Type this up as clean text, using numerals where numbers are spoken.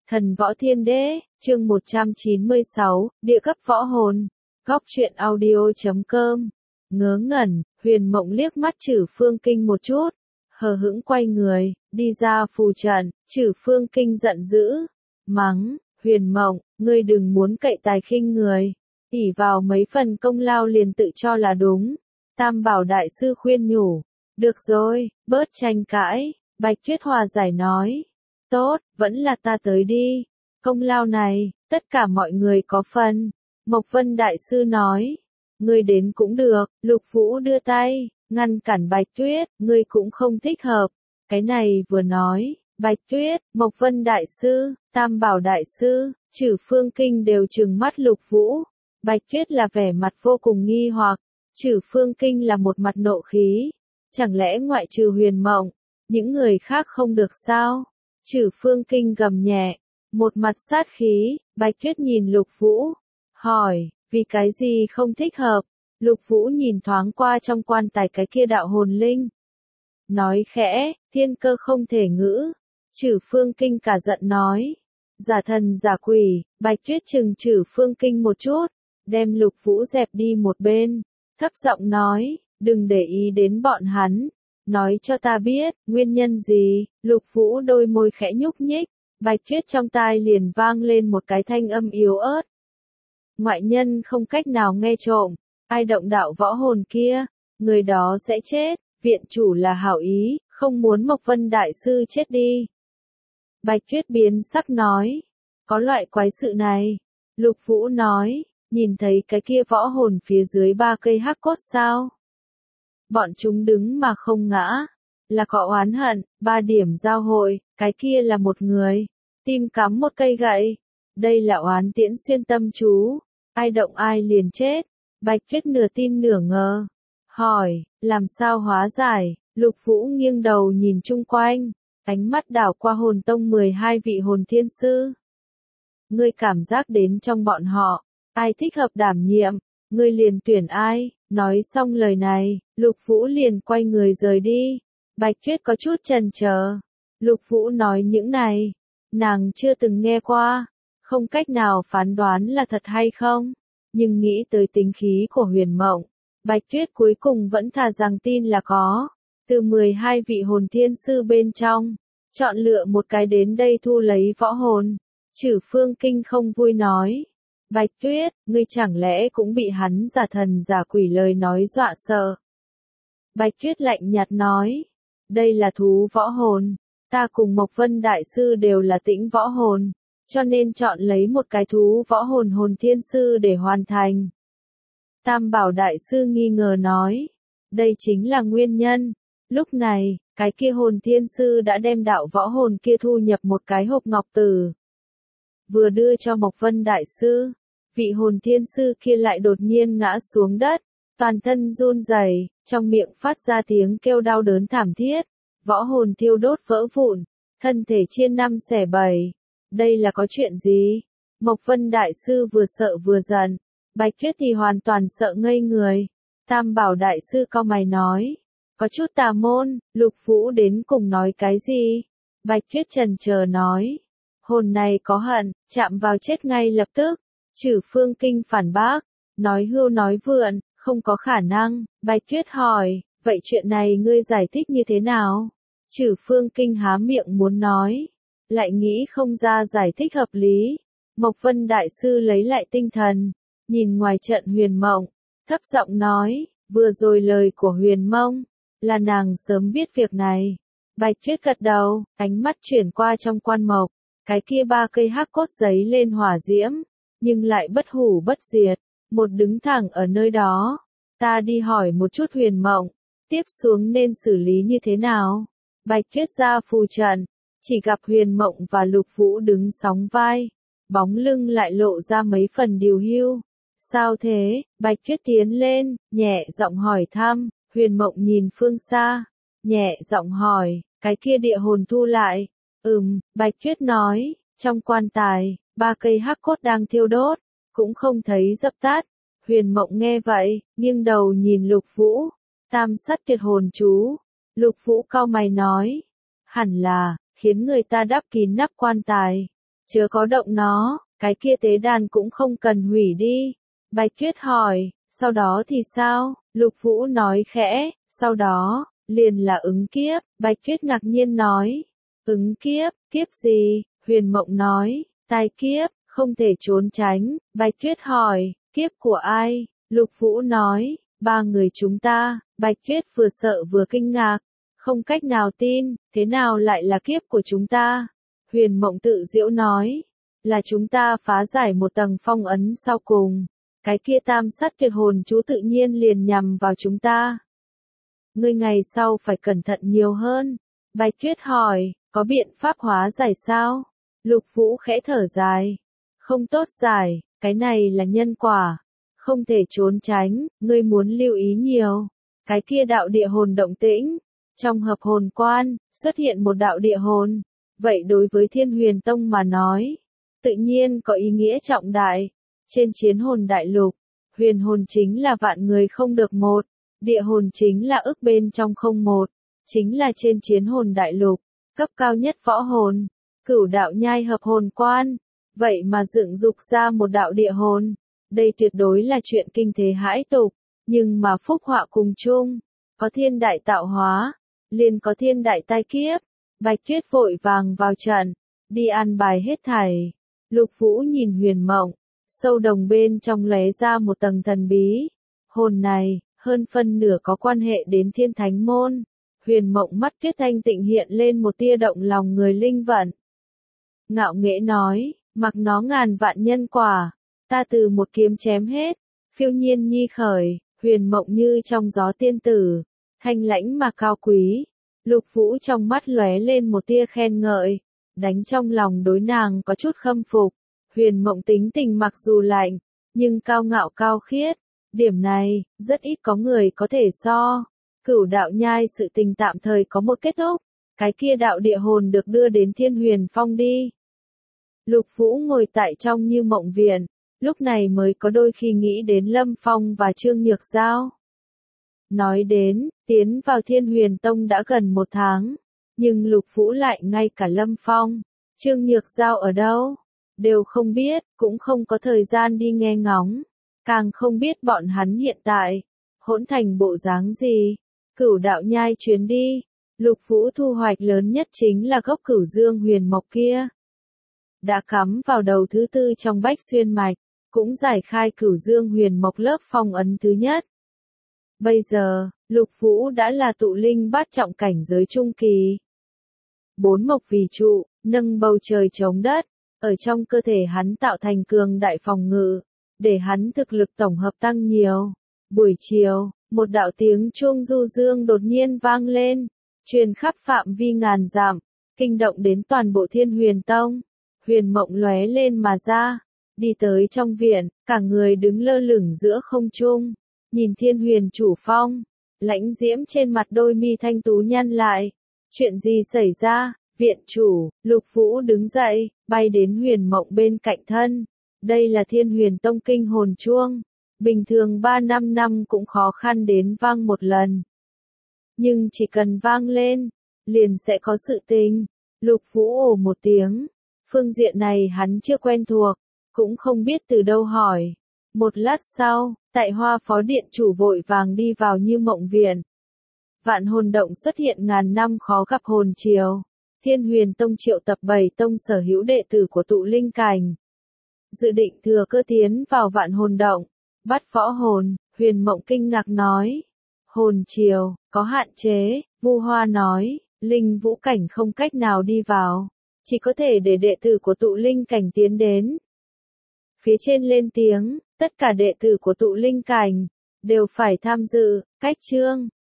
Thần Võ Thiên Đế, chương 196, Địa cấp võ hồn. Góc truyện audio.com. Ngớ ngẩn, Huyền Mộng liếc mắt Trử Phương Kinh một chút, hờ hững quay người, đi ra phù trận. Trử Phương Kinh giận dữ, mắng, Huyền Mộng, ngươi đừng muốn cậy tài khinh người, ỷ vào mấy phần công lao liền tự cho là đúng. Tam Bảo Đại Sư khuyên nhủ, được rồi, bớt tranh cãi. Bạch Tuyết hòa giải nói, tốt, vẫn là ta tới đi, công lao này, tất cả mọi người có phần. Mộc Vân Đại Sư nói, ngươi đến cũng được. Lục Vũ đưa tay, ngăn cản Bạch Tuyết, ngươi cũng không thích hợp. Cái này vừa nói, Bạch Tuyết, Mộc Vân Đại Sư, Tam Bảo Đại Sư, Trử Phương Kinh đều trừng mắt Lục Vũ. Bạch Tuyết là vẻ mặt vô cùng nghi hoặc, Trử Phương Kinh là một mặt nộ khí. Chẳng lẽ ngoại trừ Huyền Mộng, những người khác không được sao? Trử Phương Kinh gầm nhẹ, một mặt sát khí. Bạch Tuyết nhìn Lục Vũ, hỏi, vì cái gì không thích hợp? Lục Vũ nhìn thoáng qua trong quan tài cái kia đạo hồn linh, nói khẽ, thiên cơ không thể ngữ. Trử Phương Kinh cả giận nói, giả thần giả quỷ. Bạch Tuyết chừng Trử Phương Kinh một chút, đem Lục Vũ dẹp đi một bên, thấp giọng nói, đừng để ý đến bọn hắn, nói cho ta biết, nguyên nhân gì? Lục Vũ đôi môi khẽ nhúc nhích, Bạch Tuyết trong tai liền vang lên một cái thanh âm yếu ớt. Ngoại nhân không cách nào nghe trộm, ai động đạo võ hồn kia, người đó sẽ chết, viện chủ là hảo ý, không muốn Mộc Vân Đại Sư chết đi. Bạch Tuyết biến sắc nói, có loại quái sự này. Lục Vũ nói, nhìn thấy cái kia võ hồn phía dưới 3 cây hắc cốt sao? Bọn chúng đứng mà không ngã, là có oán hận. 3 điểm giao hội, cái kia là một người, tim cắm một cây gậy. Đây là oán tiễn xuyên tâm chú, ai động ai liền chết. Bạch Tuyết nửa tin nửa ngờ, hỏi, làm sao hóa giải? Lục Vũ nghiêng đầu nhìn chung quanh, ánh mắt đảo qua hồn tông 12 vị hồn thiên sư. Ngươi cảm giác đến trong bọn họ, ai thích hợp đảm nhiệm, ngươi liền tuyển ai. Nói xong lời này, Lục Vũ liền quay người rời đi. Bạch Tuyết có chút chần chờ. Lục Vũ nói những này, nàng chưa từng nghe qua, không cách nào phán đoán là thật hay không. Nhưng nghĩ tới tính khí của Huyền Mộng, Bạch Tuyết cuối cùng vẫn thà rằng tin là có. Từ 12 vị hồn thiên sư bên trong, chọn lựa một cái đến đây thu lấy võ hồn. Trử Phương Kinh không vui nói, Bạch Tuyết, ngươi chẳng lẽ cũng bị hắn giả thần giả quỷ lời nói dọa sợ? Bạch Tuyết lạnh nhạt nói, đây là thú võ hồn, ta cùng Mộc Vân Đại Sư đều là tĩnh võ hồn, cho nên chọn lấy một cái thú võ hồn hồn thiên sư để hoàn thành. Tam Bảo Đại Sư nghi ngờ nói, đây chính là nguyên nhân. Lúc này, cái kia hồn thiên sư đã đem đạo võ hồn kia thu nhập một cái hộp ngọc tử, vừa đưa cho Mộc Vân Đại Sư. Vị hồn thiên sư kia lại đột nhiên ngã xuống đất, toàn thân run rẩy, trong miệng phát ra tiếng kêu đau đớn thảm thiết, võ hồn thiêu đốt vỡ vụn, thân thể chia 5 xẻ 7. Đây là có chuyện gì? Mộc Vân Đại Sư vừa sợ vừa giận, Bạch Tuyết thì hoàn toàn sợ ngây người. Tam Bảo Đại Sư cau mày nói, có chút tà môn. Lục Vũ đến cùng nói cái gì? Bạch Tuyết chần chờ nói, hồn này có hận, chạm vào chết ngay lập tức. Trử Phương Kinh phản bác, nói hưu nói vượn, không có khả năng. Bạch Tuyết hỏi, vậy chuyện này ngươi giải thích như thế nào? Trử Phương Kinh há miệng muốn nói, lại nghĩ không ra giải thích hợp lý. Mộc Vân Đại Sư lấy lại tinh thần, nhìn ngoài trận Huyền Mộng, thấp giọng nói, vừa rồi lời của Huyền Mông, là nàng sớm biết việc này. Bạch Tuyết gật đầu, ánh mắt chuyển qua trong quan mộc, cái kia 3 cây hắc cốt giấy lên hỏa diễm, nhưng lại bất hủ bất diệt, một đứng thẳng ở nơi đó. Ta đi hỏi một chút Huyền Mộng, tiếp xuống nên xử lý như thế nào? Bạch Tuyết ra phù trận, chỉ gặp Huyền Mộng và Lục Vũ đứng sóng vai, bóng lưng lại lộ ra mấy phần điều hưu. Sao thế? Bạch Tuyết tiến lên, nhẹ giọng hỏi thăm. Huyền Mộng nhìn phương xa, nhẹ giọng hỏi, cái kia địa hồn thu lại? Bạch Tuyết nói, trong quan tài, 3 cây hắc cốt đang thiêu đốt, cũng không thấy dập tắt. Huyền Mộng nghe vậy, nghiêng đầu nhìn Lục Vũ, tam sát tuyệt hồn chú. Lục Vũ cau mày nói, hẳn là, khiến người ta đắp kín nắp quan tài, Chớ có động nó, cái kia tế đàn cũng không cần hủy đi. Bạch Tuyết hỏi, sau đó thì sao? Lục Vũ nói khẽ, sau đó, liền là ứng kiếp. Bạch Tuyết ngạc nhiên nói, ứng kiếp, kiếp gì? Huyền Mộng nói, tai kiếp, không thể trốn tránh. Bạch Tuyết hỏi, kiếp của ai? Lục Vũ nói, ba người chúng ta. Bạch Tuyết vừa sợ vừa kinh ngạc, không cách nào tin, thế nào lại là kiếp của chúng ta? Huyền Mộng tự giễu nói, là chúng ta phá giải một tầng phong ấn sau cùng. Cái kia tam sát tuyệt hồn chú tự nhiên liền nhằm vào chúng ta. Ngươi ngày sau phải cẩn thận nhiều hơn. Bạch Tuyết hỏi, có biện pháp hóa giải sao? Lục Vũ khẽ thở dài. Không tốt giải, cái này là nhân quả. Không thể trốn tránh, ngươi muốn lưu ý nhiều. Cái kia đạo địa hồn động tĩnh. Trong hợp hồn quan, xuất hiện một đạo địa hồn. Vậy đối với Thiên Huyền Tông mà nói, tự nhiên có ý nghĩa trọng đại. Trên chiến hồn đại lục, huyền hồn chính là vạn người không được một, địa hồn chính là ức bên trong không một, chính là trên chiến hồn đại lục, cấp cao nhất võ hồn, cửu đạo nhai hợp hồn quan, vậy mà dựng dục ra một đạo địa hồn, đây tuyệt đối là chuyện kinh thế hãi tục, nhưng mà phúc họa cùng chung, có thiên đại tạo hóa, liền có thiên đại tai kiếp, Bạch Tuyết vội vàng vào trận, đi an bài hết thảy. Lục Vũ nhìn Huyền Mộng, sâu đồng bên trong lóe ra một tầng thần bí. Hồn này, hơn phân nửa có quan hệ đến Thiên Thánh Môn. Huyền Mộng mắt Tuyết thanh tịnh hiện lên một tia động lòng người linh vận. Ngạo nghễ nói, mặc nó ngàn vạn nhân quả, ta từ một kiếm chém hết. Phiêu nhiên nhi khởi, Huyền Mộng như trong gió tiên tử, thanh lãnh mà cao quý. Lục Vũ trong mắt lóe lên một tia khen ngợi, đánh trong lòng đối nàng có chút khâm phục. Huyền Mộng tính tình mặc dù lạnh, nhưng cao ngạo cao khiết, điểm này, rất ít có người có thể so. Cửu đạo nhai sự tình tạm thời có một kết thúc, cái kia đạo địa hồn được đưa đến Thiên Huyền Phong đi. Lục Vũ ngồi tại trong Như Mộng viện, lúc này mới có đôi khi nghĩ đến Lâm Phong và Trương Nhược Giao. Nói đến, tiến vào Thiên Huyền Tông đã gần 1 tháng, nhưng Lục Vũ lại ngay cả Lâm Phong, Trương Nhược Giao ở đâu, đều không biết, cũng không có thời gian đi nghe ngóng, càng không biết bọn hắn hiện tại, hỗn thành bộ dáng gì. Cửu đạo nhai chuyến đi, Lục Vũ thu hoạch lớn nhất chính là gốc cửu dương huyền mộc kia. Đã cắm vào đầu thứ 4 trong bách xuyên mạch, cũng giải khai cửu dương huyền mộc lớp phong ấn thứ nhất. Bây giờ, Lục Vũ đã là tụ linh bát trọng cảnh giới trung kỳ. 4 mộc vì trụ, nâng bầu trời chống đất, ở trong cơ thể hắn tạo thành cường đại phòng ngự, để hắn thực lực tổng hợp tăng nhiều. Buổi chiều, một đạo tiếng chuông du dương đột nhiên vang lên, truyền khắp phạm vi ngàn dặm, kinh động đến toàn bộ Thiên Huyền Tông. Huyền Mộng lóe lên mà ra, đi tới trong viện, cả người đứng lơ lửng giữa không trung, nhìn Thiên Huyền chủ phong, lãnh diễm trên mặt đôi mi thanh tú nhăn lại. Chuyện gì xảy ra? Viện chủ, Lục Vũ đứng dậy, bay đến Huyền Mộng bên cạnh thân. Đây là Thiên Huyền Tông kinh hồn chuông. Bình thường 3-5 năm cũng khó khăn đến vang một lần. Nhưng chỉ cần vang lên, liền sẽ có sự tình. Lục Vũ ồ một tiếng. Phương diện này hắn chưa quen thuộc, cũng không biết từ đâu hỏi. Một lát sau, tại Hoa Phó Điện chủ vội vàng đi vào Như Mộng viện. Vạn hồn động xuất hiện ngàn năm khó gặp hồn chiều. Thiên Huyền Tông triệu tập 7 tông sở hữu đệ tử của tụ linh cảnh. Dự định thừa cơ tiến vào vạn hồn động. Bắt võ hồn, Huyền Mộng kinh ngạc nói. Hồn chiều, có hạn chế, Vu Hoa nói, linh vũ cảnh không cách nào đi vào. Chỉ có thể để đệ tử của tụ linh cảnh tiến đến. Phía trên lên tiếng, tất cả đệ tử của tụ linh cảnh, đều phải tham dự, cách chương.